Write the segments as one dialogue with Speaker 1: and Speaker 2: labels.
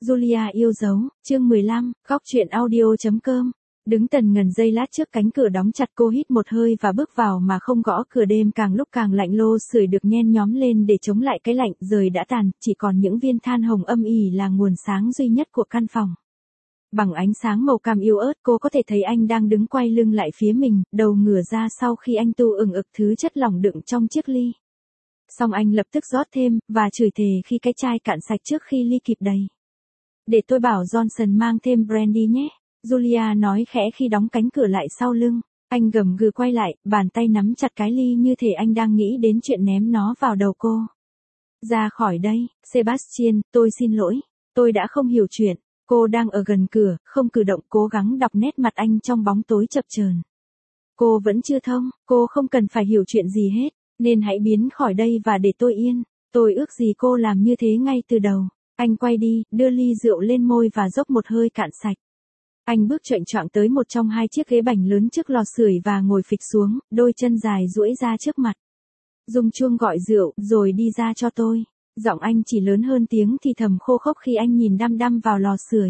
Speaker 1: Julia yêu dấu, chương 15, góc truyện audio.com. Đứng tần ngần giây lát trước cánh cửa đóng chặt, cô hít một hơi và bước vào mà không gõ cửa. Đêm càng lúc càng lạnh, lô sưởi được nhen nhóm lên để chống lại cái lạnh. Giời đã tàn, chỉ còn những viên than hồng âm ỉ là nguồn sáng duy nhất của căn phòng. Bằng ánh sáng màu cam yếu ớt, cô có thể thấy anh đang đứng quay lưng lại phía mình, đầu ngửa ra sau khi anh tu ừng ực thứ chất lỏng đựng trong chiếc ly. Xong anh lập tức rót thêm, và chửi thề khi cái chai cạn sạch trước khi ly kịp đầy. Để tôi bảo Johnson mang thêm brandy nhé, Julia nói khẽ khi đóng cánh cửa lại sau lưng. Anh gầm gừ quay lại, bàn tay nắm chặt cái ly như thể anh đang nghĩ đến chuyện ném nó vào đầu cô. Ra khỏi đây, Sebastian, tôi xin lỗi, tôi đã không hiểu chuyện. Cô đang ở gần cửa, không cử động, cố gắng đọc nét mặt anh trong bóng tối chập chờn. Cô vẫn chưa thông, cô không cần phải hiểu chuyện gì hết, nên hãy biến khỏi đây và để tôi yên. Tôi ước gì cô làm như thế ngay từ đầu. Anh quay đi, đưa ly rượu lên môi và dốc một hơi cạn sạch. Anh bước chệnh choạng tới một trong hai chiếc ghế bành lớn trước lò sưởi và ngồi phịch xuống, đôi chân dài duỗi ra trước mặt. Dùng chuông gọi rượu, rồi đi ra cho tôi. Giọng anh chỉ lớn hơn tiếng thì thầm khô khốc khi anh nhìn đăm đăm vào lò sưởi.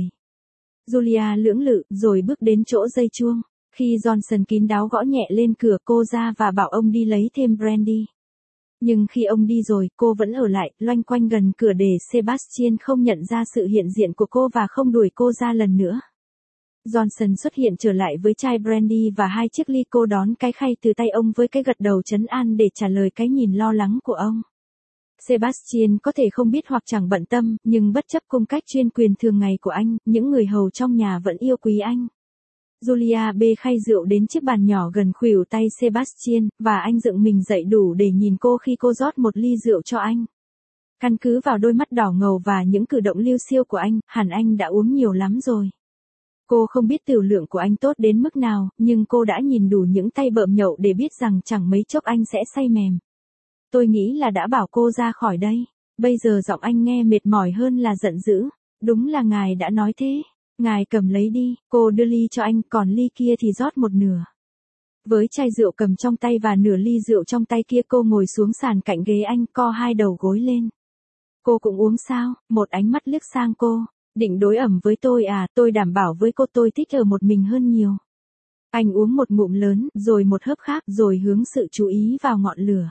Speaker 1: Julia lưỡng lự, rồi bước đến chỗ dây chuông. Khi Johnson kín đáo gõ nhẹ lên cửa, cô ra và bảo ông đi lấy thêm brandy. Nhưng khi ông đi rồi, cô vẫn ở lại, loanh quanh gần cửa để Sebastian không nhận ra sự hiện diện của cô và không đuổi cô ra lần nữa. Johnson xuất hiện trở lại với chai brandy và hai chiếc ly. Cô đón cái khay từ tay ông với cái gật đầu trấn an để trả lời cái nhìn lo lắng của ông. Sebastian có thể không biết hoặc chẳng bận tâm, nhưng bất chấp cung cách chuyên quyền thường ngày của anh, những người hầu trong nhà vẫn yêu quý anh. Julia bê khay rượu đến chiếc bàn nhỏ gần khuỷu tay Sebastian, và anh dựng mình dậy đủ để nhìn cô khi cô rót một ly rượu cho anh. Căn cứ vào đôi mắt đỏ ngầu và những cử động liêu xiêu của anh, hẳn anh đã uống nhiều lắm rồi. Cô không biết tiểu lượng của anh tốt đến mức nào, nhưng cô đã nhìn đủ những tay bợm nhậu để biết rằng chẳng mấy chốc anh sẽ say mềm. Tôi nghĩ là đã bảo cô ra khỏi đây. Bây giờ giọng anh nghe mệt mỏi hơn là giận dữ. Đúng là ngài đã nói thế. Ngài cầm lấy đi. Cô đưa ly cho anh, còn ly kia thì rót một nửa. Với chai rượu cầm trong tay và nửa ly rượu trong tay kia, cô ngồi xuống sàn cạnh ghế anh, co hai đầu gối lên. Cô cũng uống sao? Một ánh mắt liếc sang cô. Định đối ẩm với tôi à? Tôi đảm bảo với cô tôi thích ở một mình hơn nhiều. Anh uống một ngụm lớn, rồi một hớp khác, rồi hướng sự chú ý vào ngọn lửa.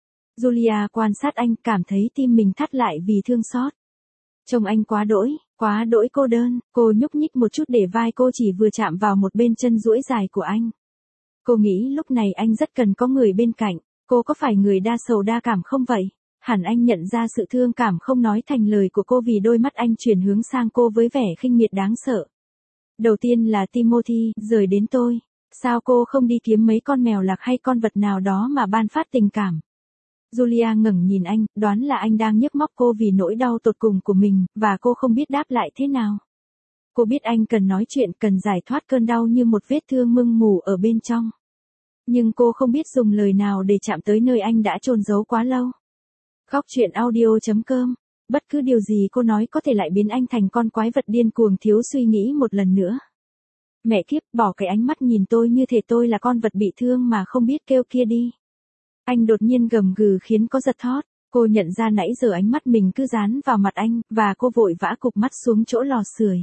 Speaker 1: Julia quan sát anh, cảm thấy tim mình thắt lại vì thương xót. Trông anh quá đỗi cô đơn. Cô nhúc nhích một chút để vai cô chỉ vừa chạm vào một bên chân duỗi dài của anh. Cô nghĩ lúc này anh rất cần có người bên cạnh. Cô có phải người đa sầu đa cảm không vậy? Hẳn anh nhận ra sự thương cảm không nói thành lời của cô vì đôi mắt anh chuyển hướng sang cô với vẻ khinh miệt đáng sợ. Đầu tiên là Timothy, rồi đến tôi. Sao cô không đi kiếm mấy con mèo lạc hay con vật nào đó mà ban phát tình cảm? Julia ngẩng nhìn anh, đoán là anh đang nhức móc cô vì nỗi đau tột cùng của mình, và cô không biết đáp lại thế nào. Cô biết anh cần nói chuyện, cần giải thoát cơn đau như một vết thương mưng mù ở bên trong. Nhưng cô không biết dùng lời nào để chạm tới nơi anh đã chôn giấu quá lâu. Góc truyện audio.com. Bất cứ điều gì cô nói có thể lại biến anh thành con quái vật điên cuồng thiếu suy nghĩ một lần nữa. Mẹ kiếp, bỏ cái ánh mắt nhìn tôi như thể tôi là con vật bị thương mà không biết kêu kia đi. Anh đột nhiên gầm gừ khiến cô giật thót. Cô nhận ra nãy giờ ánh mắt mình cứ dán vào mặt anh, và cô vội vã cụp mắt xuống chỗ lò sưởi.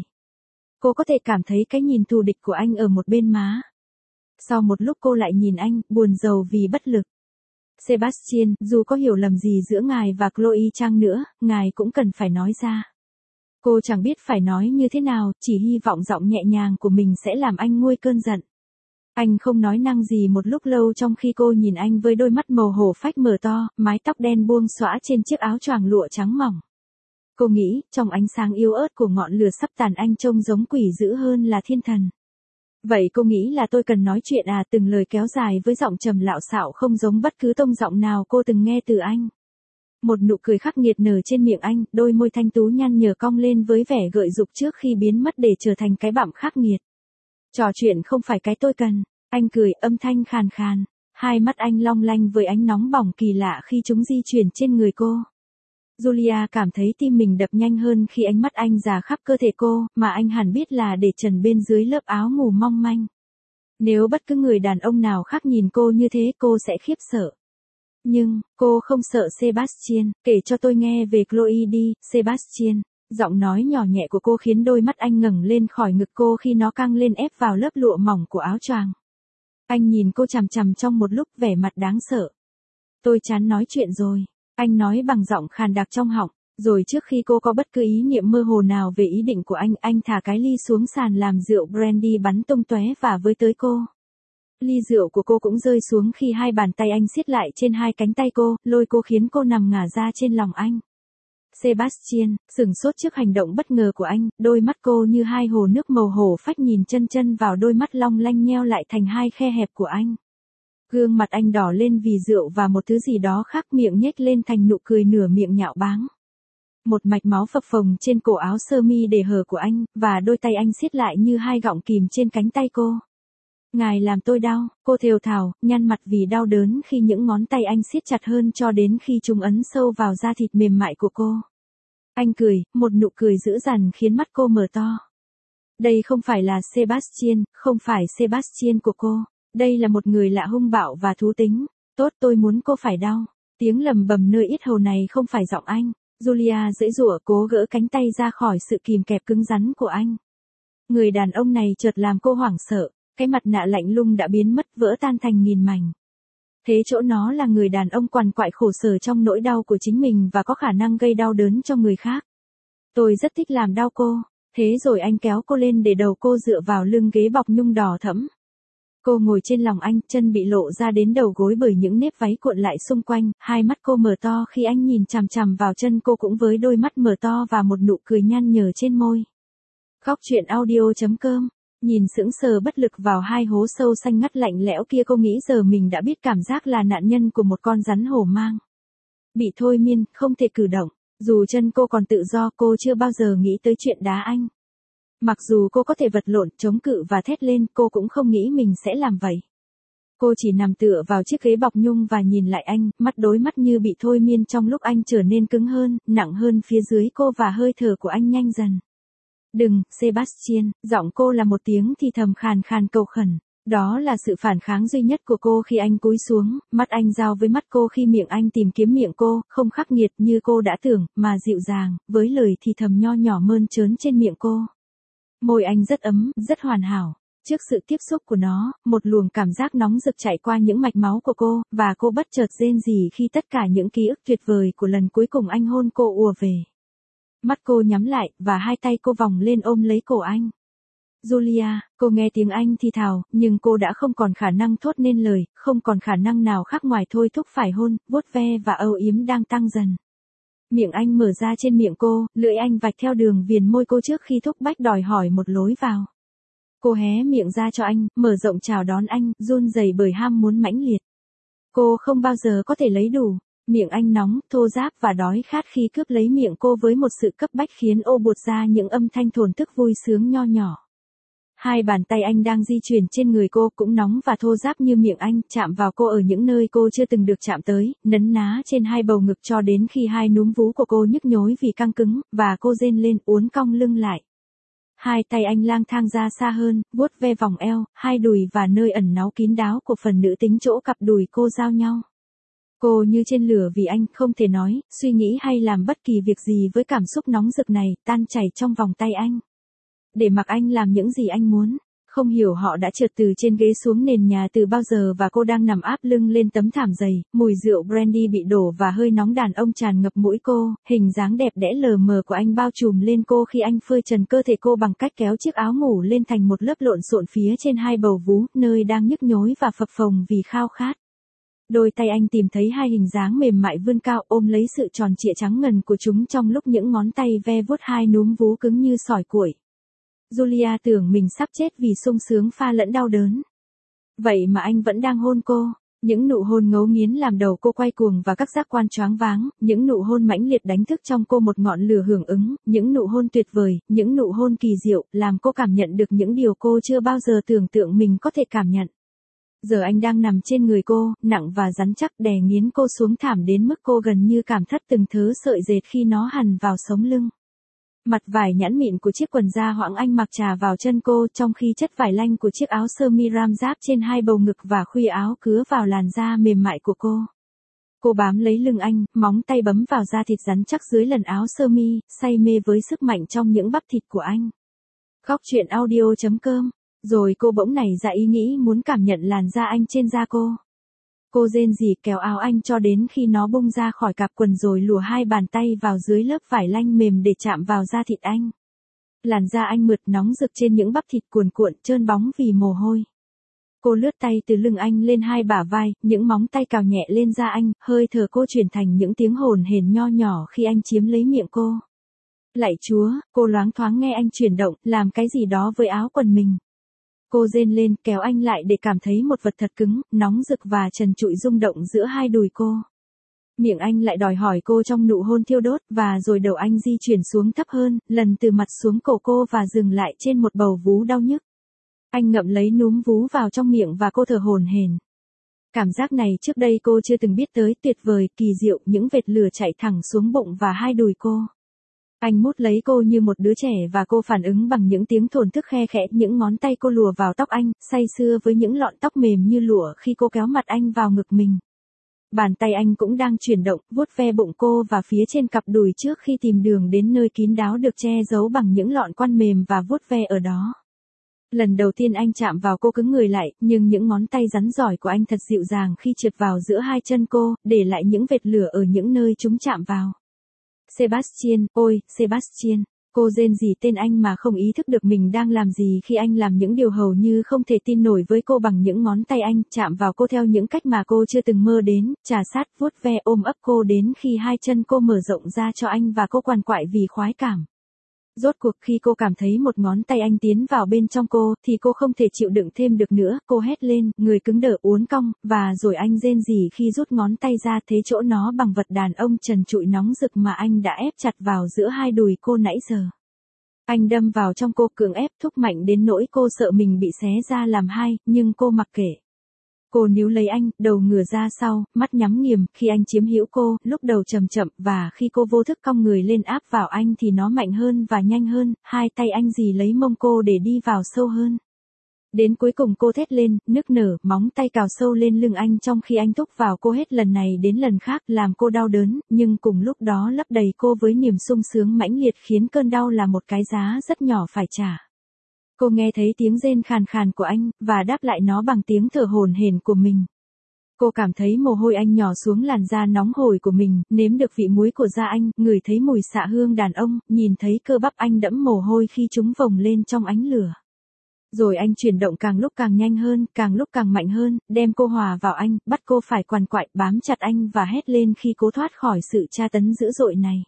Speaker 1: Cô có thể cảm thấy cái nhìn thù địch của anh ở một bên má. Sau một lúc cô lại nhìn anh, buồn rầu vì bất lực. Sebastian, dù có hiểu lầm gì giữa ngài và Chloe chăng nữa, ngài cũng cần phải nói ra. Cô chẳng biết phải nói như thế nào, chỉ hy vọng giọng nhẹ nhàng của mình sẽ làm anh nguôi cơn giận. Anh không nói năng gì một lúc lâu trong khi cô nhìn anh với đôi mắt màu hổ phách mở to, mái tóc đen buông xõa trên chiếc áo choàng lụa trắng mỏng. Cô nghĩ, trong ánh sáng yếu ớt của ngọn lửa sắp tàn, anh trông giống quỷ dữ hơn là thiên thần. Vậy cô nghĩ là tôi cần nói chuyện à? Từng lời kéo dài với giọng trầm lạo xạo không giống bất cứ tông giọng nào cô từng nghe từ anh. Một nụ cười khắc nghiệt nở trên miệng anh, đôi môi thanh tú nhăn nhở cong lên với vẻ gợi dục trước khi biến mất để trở thành cái bặm khắc nghiệt. Trò chuyện không phải cái tôi cần. Anh cười, âm thanh khàn khàn. Hai mắt anh long lanh với ánh nóng bỏng kỳ lạ khi chúng di chuyển trên người cô. Julia cảm thấy tim mình đập nhanh hơn khi ánh mắt anh dà khắp cơ thể cô, mà anh hẳn biết là để trần bên dưới lớp áo ngủ mong manh. Nếu bất cứ người đàn ông nào khác nhìn cô như thế, cô sẽ khiếp sợ. Nhưng, cô không sợ Sebastian. Kể cho tôi nghe về Chloe đi, Sebastian. Giọng nói nhỏ nhẹ của cô khiến đôi mắt anh ngẩng lên khỏi ngực cô khi nó căng lên ép vào lớp lụa mỏng của áo choàng. Anh nhìn cô chằm chằm trong một lúc vẻ mặt đáng sợ. Tôi chán nói chuyện rồi. Anh nói bằng giọng khàn đặc trong họng. Rồi trước khi cô có bất cứ ý niệm mơ hồ nào về ý định của anh thả cái ly xuống sàn làm rượu brandy bắn tung tóe và với tới cô. Ly rượu của cô cũng rơi xuống khi hai bàn tay anh siết lại trên hai cánh tay cô, lôi cô khiến cô nằm ngả ra trên lòng anh. Sebastian, sửng sốt trước hành động bất ngờ của anh, đôi mắt cô như hai hồ nước màu hổ phách nhìn chân chân vào đôi mắt long lanh nheo lại thành hai khe hẹp của anh. Gương mặt anh đỏ lên vì rượu và một thứ gì đó khác, miệng nhếch lên thành nụ cười nửa miệng nhạo báng. Một mạch máu phập phồng trên cổ áo sơ mi để hở của anh, và đôi tay anh siết lại như hai gọng kìm trên cánh tay cô. Ngài làm tôi đau, cô thều thào, nhăn mặt vì đau đớn khi những ngón tay anh siết chặt hơn cho đến khi chúng ấn sâu vào da thịt mềm mại của cô. Anh cười, một nụ cười dữ dằn khiến mắt cô mở to. Đây không phải là Sebastian, không phải Sebastian của cô. Đây là một người lạ hung bạo và thú tính. Tốt, tôi muốn cô phải đau. Tiếng lầm bầm nơi yết hầu này không phải giọng anh. Julia giãy giụa cố gỡ cánh tay ra khỏi sự kìm kẹp cứng rắn của anh. Người đàn ông này chợt làm cô hoảng sợ. Cái mặt nạ lạnh lùng đã biến mất, vỡ tan thành nghìn mảnh. Thế chỗ nó là người đàn ông quằn quại khổ sở trong nỗi đau của chính mình và có khả năng gây đau đớn cho người khác. Tôi rất thích làm đau cô. Thế rồi anh kéo cô lên để đầu cô dựa vào lưng ghế bọc nhung đỏ thẫm. Cô ngồi trên lòng anh, chân bị lộ ra đến đầu gối bởi những nếp váy cuộn lại xung quanh, hai mắt cô mở to khi anh nhìn chằm chằm vào chân cô cũng với đôi mắt mở to và một nụ cười nhăn nhở trên môi. Góc truyện audio.com. Nhìn sững sờ bất lực vào hai hố sâu xanh ngắt lạnh lẽo kia, cô nghĩ giờ mình đã biết cảm giác là nạn nhân của một con rắn hổ mang. Bị thôi miên, không thể cử động. Dù chân cô còn tự do, cô chưa bao giờ nghĩ tới chuyện đá anh. Mặc dù cô có thể vật lộn, chống cự và thét lên, cô cũng không nghĩ mình sẽ làm vậy. Cô chỉ nằm tựa vào chiếc ghế bọc nhung và nhìn lại anh, mắt đối mắt như bị thôi miên trong lúc anh trở nên cứng hơn, nặng hơn phía dưới cô và hơi thở của anh nhanh dần. Đừng, Sebastian, giọng cô là một tiếng thì thầm khàn khàn cầu khẩn. Đó là sự phản kháng duy nhất của cô khi anh cúi xuống, mắt anh giao với mắt cô khi miệng anh tìm kiếm miệng cô, không khắc nghiệt như cô đã tưởng, mà dịu dàng, với lời thì thầm nho nhỏ mơn trớn trên miệng cô. Môi anh rất ấm, rất hoàn hảo. Trước sự tiếp xúc của nó, một luồng cảm giác nóng rực chạy qua những mạch máu của cô, và cô bất chợt rên rỉ khi tất cả những ký ức tuyệt vời của lần cuối cùng anh hôn cô ùa về. Mắt cô nhắm lại, và hai tay cô vòng lên ôm lấy cổ anh. Julia, cô nghe tiếng anh thì thào, nhưng cô đã không còn khả năng thốt nên lời, không còn khả năng nào khác ngoài thôi thúc phải hôn, vuốt ve và âu yếm đang tăng dần. Miệng anh mở ra trên miệng cô, lưỡi anh vạch theo đường viền môi cô trước khi thúc bách đòi hỏi một lối vào. Cô hé miệng ra cho anh, mở rộng chào đón anh, run rẩy bởi ham muốn mãnh liệt. Cô không bao giờ có thể lấy đủ. Miệng anh nóng, thô ráp và đói khát khi cướp lấy miệng cô với một sự cấp bách khiến ô buột ra những âm thanh thổn thức vui sướng nho nhỏ. Hai bàn tay anh đang di chuyển trên người cô cũng nóng và thô ráp như miệng anh, chạm vào cô ở những nơi cô chưa từng được chạm tới, nấn ná trên hai bầu ngực cho đến khi hai núm vú của cô nhức nhối vì căng cứng, và cô rên lên uốn cong lưng lại. Hai tay anh lang thang ra xa hơn, vuốt ve vòng eo, hai đùi và nơi ẩn náu kín đáo của phần nữ tính chỗ cặp đùi cô giao nhau. Cô như trên lửa vì anh, không thể nói, suy nghĩ hay làm bất kỳ việc gì với cảm xúc nóng rực này, tan chảy trong vòng tay anh. Để mặc anh làm những gì anh muốn. Không hiểu họ đã trượt từ trên ghế xuống nền nhà từ bao giờ và cô đang nằm áp lưng lên tấm thảm dày, mùi rượu brandy bị đổ và hơi nóng đàn ông tràn ngập mũi cô, hình dáng đẹp đẽ lờ mờ của anh bao trùm lên cô khi anh phơi trần cơ thể cô bằng cách kéo chiếc áo ngủ lên thành một lớp lộn xộn phía trên hai bầu vú, nơi đang nhức nhối và phập phồng vì khao khát. Đôi tay anh tìm thấy hai hình dáng mềm mại vươn cao ôm lấy sự tròn trịa trắng ngần của chúng trong lúc những ngón tay ve vuốt hai núm vú cứng như sỏi củi. Julia tưởng mình sắp chết vì sung sướng pha lẫn đau đớn. Vậy mà anh vẫn đang hôn cô. Những nụ hôn ngấu nghiến làm đầu cô quay cuồng và các giác quan choáng váng, những nụ hôn mãnh liệt đánh thức trong cô một ngọn lửa hưởng ứng, những nụ hôn tuyệt vời, những nụ hôn kỳ diệu, làm cô cảm nhận được những điều cô chưa bao giờ tưởng tượng mình có thể cảm nhận. Giờ anh đang nằm trên người cô, nặng và rắn chắc đè nghiến cô xuống thảm đến mức cô gần như cảm thất từng thớ sợi dệt khi nó hằn vào sống lưng. Mặt vải nhẵn mịn của chiếc quần da hoãng anh mặc trà vào chân cô trong khi chất vải lanh của chiếc áo sơ mi ram giáp trên hai bầu ngực và khuy áo cứa vào làn da mềm mại của cô. Cô bám lấy lưng anh, móng tay bấm vào da thịt rắn chắc dưới lần áo sơ mi, say mê với sức mạnh trong những bắp thịt của anh. Góc truyện audio.com. Rồi cô bỗng nảy ra ý nghĩ muốn cảm nhận làn da anh trên da cô. Cô rên rỉ kéo áo anh cho đến khi nó bung ra khỏi cạp quần rồi lùa hai bàn tay vào dưới lớp vải lanh mềm để chạm vào da thịt anh. Làn da anh mượt nóng rực trên những bắp thịt cuồn cuộn trơn bóng vì mồ hôi. Cô lướt tay từ lưng anh lên hai bả vai, những móng tay cào nhẹ lên da anh, hơi thở cô chuyển thành những tiếng hồn hển nho nhỏ khi anh chiếm lấy miệng cô. Lạy Chúa, cô loáng thoáng nghe anh chuyển động, làm cái gì đó với áo quần mình. Cô rên lên, kéo anh lại để cảm thấy một vật thật cứng, nóng rực và trần trụi rung động giữa hai đùi cô. Miệng anh lại đòi hỏi cô trong nụ hôn thiêu đốt, và rồi đầu anh di chuyển xuống thấp hơn, lần từ mặt xuống cổ cô và dừng lại trên một bầu vú đau nhức. Anh ngậm lấy núm vú vào trong miệng và cô thở hổn hển. Cảm giác này trước đây cô chưa từng biết tới, tuyệt vời, kỳ diệu, những vệt lửa chạy thẳng xuống bụng và hai đùi cô. Anh mút lấy cô như một đứa trẻ và cô phản ứng bằng những tiếng thổn thức khe khẽ, những ngón tay cô lùa vào tóc anh, say sưa với những lọn tóc mềm như lụa khi cô kéo mặt anh vào ngực mình. Bàn tay anh cũng đang chuyển động, vuốt ve bụng cô và phía trên cặp đùi trước khi tìm đường đến nơi kín đáo được che giấu bằng những lọn quan mềm và vuốt ve ở đó. Lần đầu tiên anh chạm vào cô cứng người lại, nhưng những ngón tay rắn giỏi của anh thật dịu dàng khi trượt vào giữa hai chân cô, để lại những vệt lửa ở những nơi chúng chạm vào. Sebastian, ôi, Sebastian. Cô rên rỉ tên anh mà không ý thức được mình đang làm gì khi anh làm những điều hầu như không thể tin nổi với cô bằng những ngón tay anh, chạm vào cô theo những cách mà cô chưa từng mơ đến, trà sát, vuốt ve, ôm ấp cô đến khi hai chân cô mở rộng ra cho anh và cô quằn quại vì khoái cảm. Rốt cuộc khi cô cảm thấy một ngón tay anh tiến vào bên trong cô, thì cô không thể chịu đựng thêm được nữa, cô hét lên, người cứng đờ uốn cong, và rồi anh rên rỉ khi rút ngón tay ra thế chỗ nó bằng vật đàn ông trần trụi nóng rực mà anh đã ép chặt vào giữa hai đùi cô nãy giờ. Anh đâm vào trong cô, cưỡng ép, thúc mạnh đến nỗi cô sợ mình bị xé ra làm hai, nhưng cô mặc kệ. Cô níu lấy anh, đầu ngửa ra sau, mắt nhắm nghiền, khi anh chiếm hữu cô, lúc đầu chậm chậm, và khi cô vô thức cong người lên áp vào anh thì nó mạnh hơn và nhanh hơn, hai tay anh dì lấy mông cô để đi vào sâu hơn. Đến cuối cùng cô thét lên, nức nở, móng tay cào sâu lên lưng anh trong khi anh thúc vào cô hết lần này đến lần khác, làm cô đau đớn, nhưng cùng lúc đó lấp đầy cô với niềm sung sướng mãnh liệt khiến cơn đau là một cái giá rất nhỏ phải trả. Cô nghe thấy tiếng rên khàn khàn của anh, và đáp lại nó bằng tiếng thở hổn hển của mình. Cô cảm thấy mồ hôi anh nhỏ xuống làn da nóng hổi của mình, nếm được vị muối của da anh, ngửi thấy mùi xạ hương đàn ông, nhìn thấy cơ bắp anh đẫm mồ hôi khi chúng vồng lên trong ánh lửa. Rồi anh chuyển động càng lúc càng nhanh hơn, càng lúc càng mạnh hơn, đem cô hòa vào anh, bắt cô phải quằn quại, bám chặt anh và hét lên khi cố thoát khỏi sự tra tấn dữ dội này.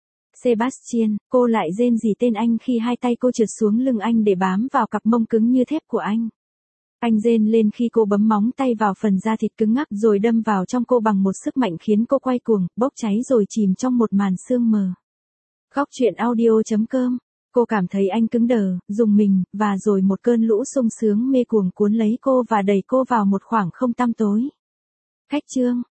Speaker 1: Sebastian, cô lại rên rỉ tên anh khi hai tay cô trượt xuống lưng anh để bám vào cặp mông cứng như thép của anh. Anh rên lên khi cô bấm móng tay vào phần da thịt cứng ngắc rồi đâm vào trong cô bằng một sức mạnh khiến cô quay cuồng, bốc cháy rồi chìm trong một màn sương mờ. Góc truyện audio.com. Cô cảm thấy anh cứng đờ, rùng mình, và rồi một cơn lũ sung sướng mê cuồng cuốn lấy cô và đẩy cô vào một khoảng không tăm tối. Khách chương.